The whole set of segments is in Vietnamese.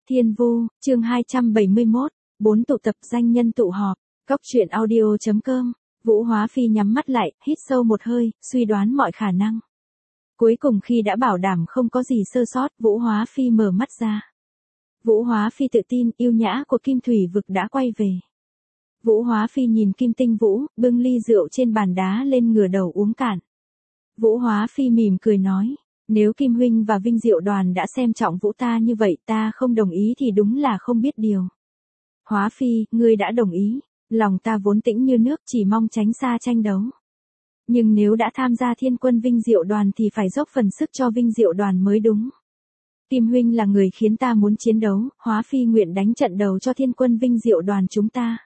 Thiên Vu, chương 271, 4 tụ tập danh nhân tụ họp, Cốc truyện audio.com, Vũ Hóa Phi nhắm mắt lại, hít sâu một hơi, suy đoán mọi khả năng. Cuối cùng khi đã bảo đảm không có gì sơ sót, Vũ Hóa Phi mở mắt ra. Vũ Hóa Phi tự tin, yêu nhã của Kim Thủy Vực đã quay về. Vũ Hóa Phi nhìn Kim Tinh Vũ, bưng ly rượu trên bàn đá lên ngửa đầu uống cạn. Vũ Hóa Phi mỉm cười nói, nếu Kim Huynh và Vinh Diệu Đoàn đã xem trọng Vũ ta như vậy ta không đồng ý thì đúng là không biết điều. Hóa Phi, ngươi đã đồng ý, lòng ta vốn tĩnh như nước chỉ mong tránh xa tranh đấu. Nhưng nếu đã tham gia Thiên Quân Vinh Diệu Đoàn thì phải dốc phần sức cho Vinh Diệu Đoàn mới đúng. Kim Huynh là người khiến ta muốn chiến đấu, Hóa Phi nguyện đánh trận đầu cho Thiên Quân Vinh Diệu Đoàn chúng ta.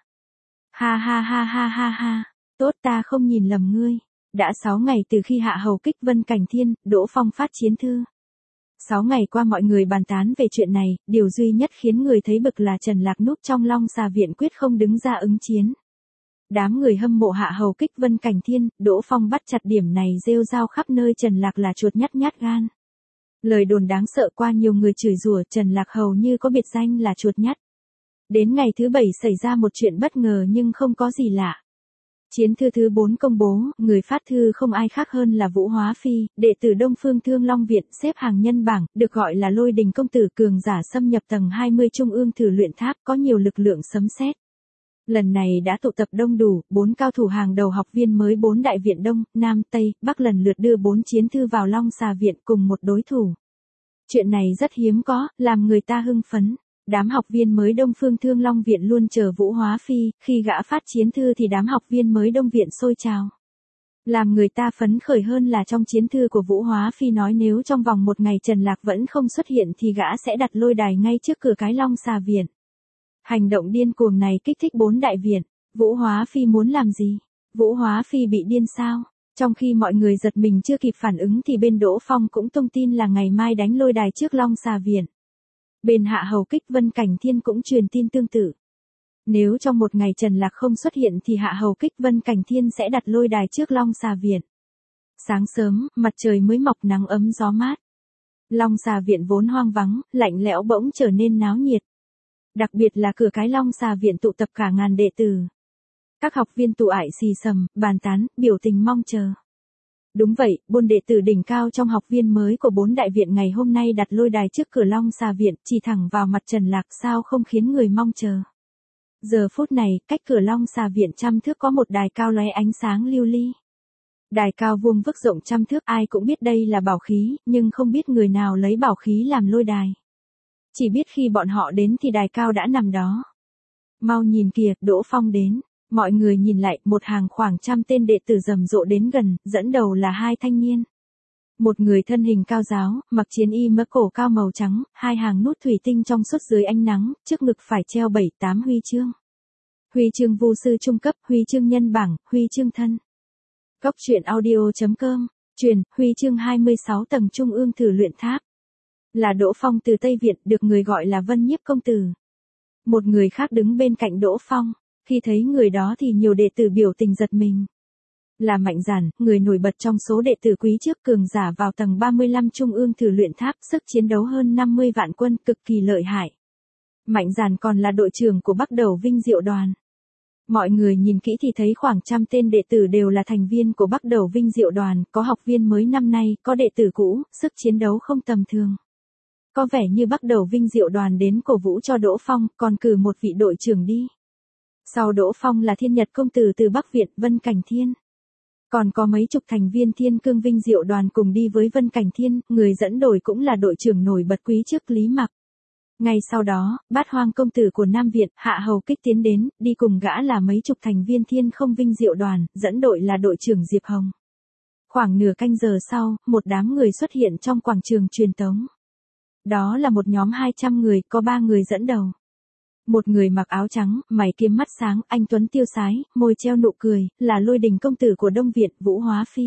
Ha ha ha ha ha ha, tốt ta không nhìn lầm ngươi. Đã 6 ngày từ khi hạ hầu kích Vân Cảnh Thiên, Đỗ Phong phát chiến thư. 6 ngày qua mọi người bàn tán về chuyện này, điều duy nhất khiến người thấy bực là Trần Lạc núp trong Long Xà Viện quyết không đứng ra ứng chiến. Đám người hâm mộ hạ hầu kích Vân Cảnh Thiên, Đỗ Phong bắt chặt điểm này rêu rao khắp nơi Trần Lạc là chuột nhát gan. Lời đồn đáng sợ qua nhiều người chửi rủa Trần Lạc hầu như có biệt danh là chuột nhắt. Đến ngày thứ 7 xảy ra một chuyện bất ngờ nhưng không có gì lạ. Chiến thư thứ 4 công bố, người phát thư không ai khác hơn là Vũ Hóa Phi, đệ tử Đông Phương Thương Long Viện, xếp hàng nhân bảng, được gọi là Lôi Đình công tử cường giả xâm nhập tầng 20 Trung ương Thử Luyện Tháp, có nhiều lực lượng sấm sét. Lần này đã tụ tập đông đủ, 4 cao thủ hàng đầu học viên mới 4 đại viện Đông, Nam, Tây, Bắc lần lượt đưa 4 chiến thư vào Long Xà Viện cùng một đối thủ. Chuyện này rất hiếm có, làm người ta hưng phấn. Đám học viên mới Đông Phương Thương Long Viện luôn chờ Vũ Hóa Phi, khi gã phát chiến thư thì đám học viên mới Đông Viện sôi trào. Làm người ta phấn khởi hơn là trong chiến thư của Vũ Hóa Phi nói nếu trong vòng một ngày Trần Lạc vẫn không xuất hiện thì gã sẽ đặt lôi đài ngay trước cửa cái Long Xà Viện. Hành động điên cuồng này kích thích 4 đại viện. Vũ Hóa Phi muốn làm gì? Vũ Hóa Phi bị điên sao? Trong khi mọi người giật mình chưa kịp phản ứng thì bên Đỗ Phong cũng tung tin là ngày mai đánh lôi đài trước Long Xà Viện. Bên hạ hầu kích Vân Cảnh Thiên cũng truyền tin tương tự. Nếu trong một ngày Trần Lạc không xuất hiện thì hạ hầu kích Vân Cảnh Thiên sẽ đặt lôi đài trước Long Xà Viện. Sáng sớm, mặt trời mới mọc nắng ấm gió mát. Long Xà Viện vốn hoang vắng, lạnh lẽo bỗng trở nên náo nhiệt. Đặc biệt là cửa cái Long Xà Viện tụ tập cả ngàn đệ tử. Các học viên tụ ải xì xầm, bàn tán, biểu tình mong chờ. Đúng vậy, 4 đệ tử đỉnh cao trong học viên mới của 4 đại viện ngày hôm nay đặt lôi đài trước cửa Long Xà Viện, chỉ thẳng vào mặt Trần Lạc sao không khiến người mong chờ. Giờ phút này, cách cửa Long Xà Viện trăm thước có một đài cao lóe ánh sáng lưu ly. Đài cao vuông vức rộng trăm thước ai cũng biết đây là bảo khí, nhưng không biết người nào lấy bảo khí làm lôi đài. Chỉ biết khi bọn họ đến thì đài cao đã nằm đó. Mau nhìn kìa, Đỗ Phong đến. Mọi người nhìn lại, một hàng khoảng trăm tên đệ tử rầm rộ đến gần, dẫn đầu là 2 thanh niên. Một người thân hình cao ráo, mặc chiến y mỡ cổ cao màu trắng, 2 hàng nút thủy tinh trong suốt dưới ánh nắng, trước ngực phải treo 7-8 huy chương. Huy chương vu sư trung cấp, huy chương nhân bảng, huy chương thân. Cốc truyện audio.com, truyền, huy chương 26 tầng Trung ương Thử Luyện Tháp. Là Đỗ Phong từ Tây Viện, được người gọi là Vân Nhiếp công tử. Một người khác đứng bên cạnh Đỗ Phong. Khi thấy người đó thì nhiều đệ tử biểu tình giật mình. Là Mạnh Giản, người nổi bật trong số đệ tử quý trước cường giả vào tầng 35 Trung ương Thử Luyện Tháp, sức chiến đấu hơn 50 vạn quân, cực kỳ lợi hại. Mạnh Giản còn là đội trưởng của Bắc Đầu Vinh Diệu Đoàn. Mọi người nhìn kỹ thì thấy khoảng trăm tên đệ tử đều là thành viên của Bắc Đầu Vinh Diệu Đoàn, có học viên mới năm nay, có đệ tử cũ, sức chiến đấu không tầm thường. Có vẻ như Bắc Đầu Vinh Diệu Đoàn đến cổ vũ cho Đỗ Phong, còn cử một vị đội trưởng đi. Sau Đỗ Phong là Thiên Nhật công tử từ Bắc Viện, Vân Cảnh Thiên. Còn có mấy chục thành viên Thiên Cương Vinh Diệu Đoàn cùng đi với Vân Cảnh Thiên, người dẫn đội cũng là đội trưởng nổi bật quý trước Lý Mặc. Ngay sau đó, Bát Hoang công tử của Nam Viện, hạ hầu kích tiến đến, đi cùng gã là mấy chục thành viên Thiên Không Vinh Diệu Đoàn, dẫn đội là đội trưởng Diệp Hồng. Khoảng nửa canh giờ sau, một đám người xuất hiện trong quảng trường truyền tống. Đó là một nhóm 200 người, có 3 người dẫn đầu. Một người mặc áo trắng, mày kiếm mắt sáng, anh tuấn tiêu sái, môi treo nụ cười, là Lôi Đình công tử của Đông Viện, Vũ Hóa Phi.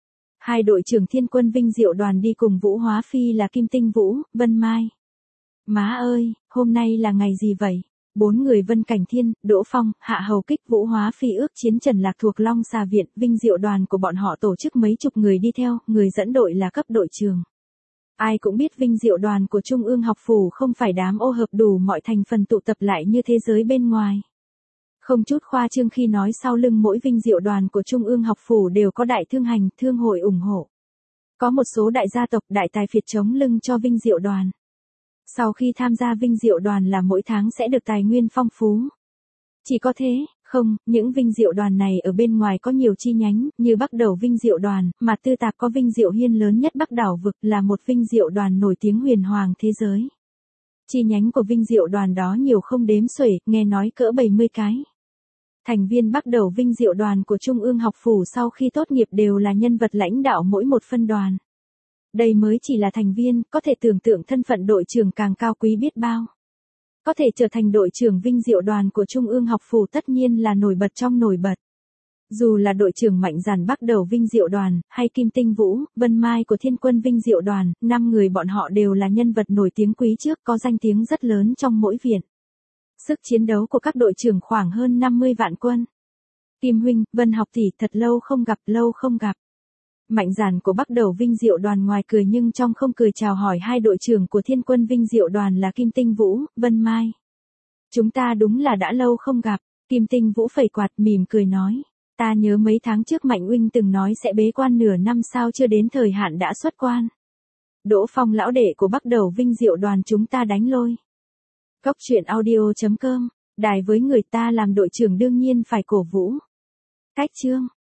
2 đội trưởng Thiên Quân Vinh Diệu Đoàn đi cùng Vũ Hóa Phi là Kim Tinh Vũ, Vân Mai. Má ơi, hôm nay là ngày gì vậy? 4 người Vân Cảnh Thiên, Đỗ Phong, hạ hầu kích Vũ Hóa Phi ước chiến Trần Lạc thuộc Long Xà Viện, Vinh Diệu Đoàn của bọn họ tổ chức mấy chục người đi theo, người dẫn đội là cấp đội trưởng. Ai cũng biết vinh diệu đoàn của Trung ương học phủ không phải đám ô hợp đủ mọi thành phần tụ tập lại như thế giới bên ngoài. Không chút khoa trương khi nói sau lưng mỗi vinh diệu đoàn của Trung ương học phủ đều có đại thương hành, thương hội ủng hộ. Có một số đại gia tộc, đại tài phiệt chống lưng cho vinh diệu đoàn. Sau khi tham gia vinh diệu đoàn là mỗi tháng sẽ được tài nguyên phong phú. Chỉ có thế, không, những vinh diệu đoàn này ở bên ngoài có nhiều chi nhánh, như Bắc Đẩu Vinh Diệu Đoàn, mà Tư Tạp có Vinh Diệu Hiên lớn nhất Bắc đảo vực, là một vinh diệu đoàn nổi tiếng huyền hoàng thế giới. Chi nhánh của vinh diệu đoàn đó nhiều không đếm xuể, nghe nói cỡ 70 cái. Thành viên Bắc Đẩu Vinh Diệu Đoàn của Trung ương học phủ sau khi tốt nghiệp đều là nhân vật lãnh đạo mỗi một phân đoàn. Đây mới chỉ là thành viên, có thể tưởng tượng thân phận đội trưởng càng cao quý biết bao. Có thể trở thành đội trưởng vinh diệu đoàn của Trung ương học phủ tất nhiên là nổi bật trong nổi bật. Dù là đội trưởng Mạnh Giản Bắc Đẩu Vinh Diệu Đoàn, hay Kim Tinh Vũ, Vân Mai của Thiên Quân Vinh Diệu Đoàn, 5 người bọn họ đều là nhân vật nổi tiếng quý trước, có danh tiếng rất lớn trong mỗi viện. Sức chiến đấu của các đội trưởng khoảng hơn 50 vạn quân. Kim huynh, Vân học tỷ, thật lâu không gặp. Mạnh Giản của Bắc Đẩu Vinh Diệu Đoàn ngoài cười nhưng trong không cười chào hỏi hai đội trưởng của Thiên Quân Vinh Diệu Đoàn là Kim Tinh Vũ, Vân Mai. Chúng ta đúng là đã lâu không gặp. Kim Tinh Vũ phẩy quạt mỉm cười nói. Ta nhớ mấy tháng trước Mạnh huynh từng nói sẽ bế quan nửa năm, sao chưa đến thời hạn đã xuất quan. Đỗ Phong lão đệ của Bắc Đẩu Vinh Diệu Đoàn chúng ta đánh lôi. Cốc truyện audio.com, đài với người ta làm đội trưởng đương nhiên phải cổ vũ. Cách chương.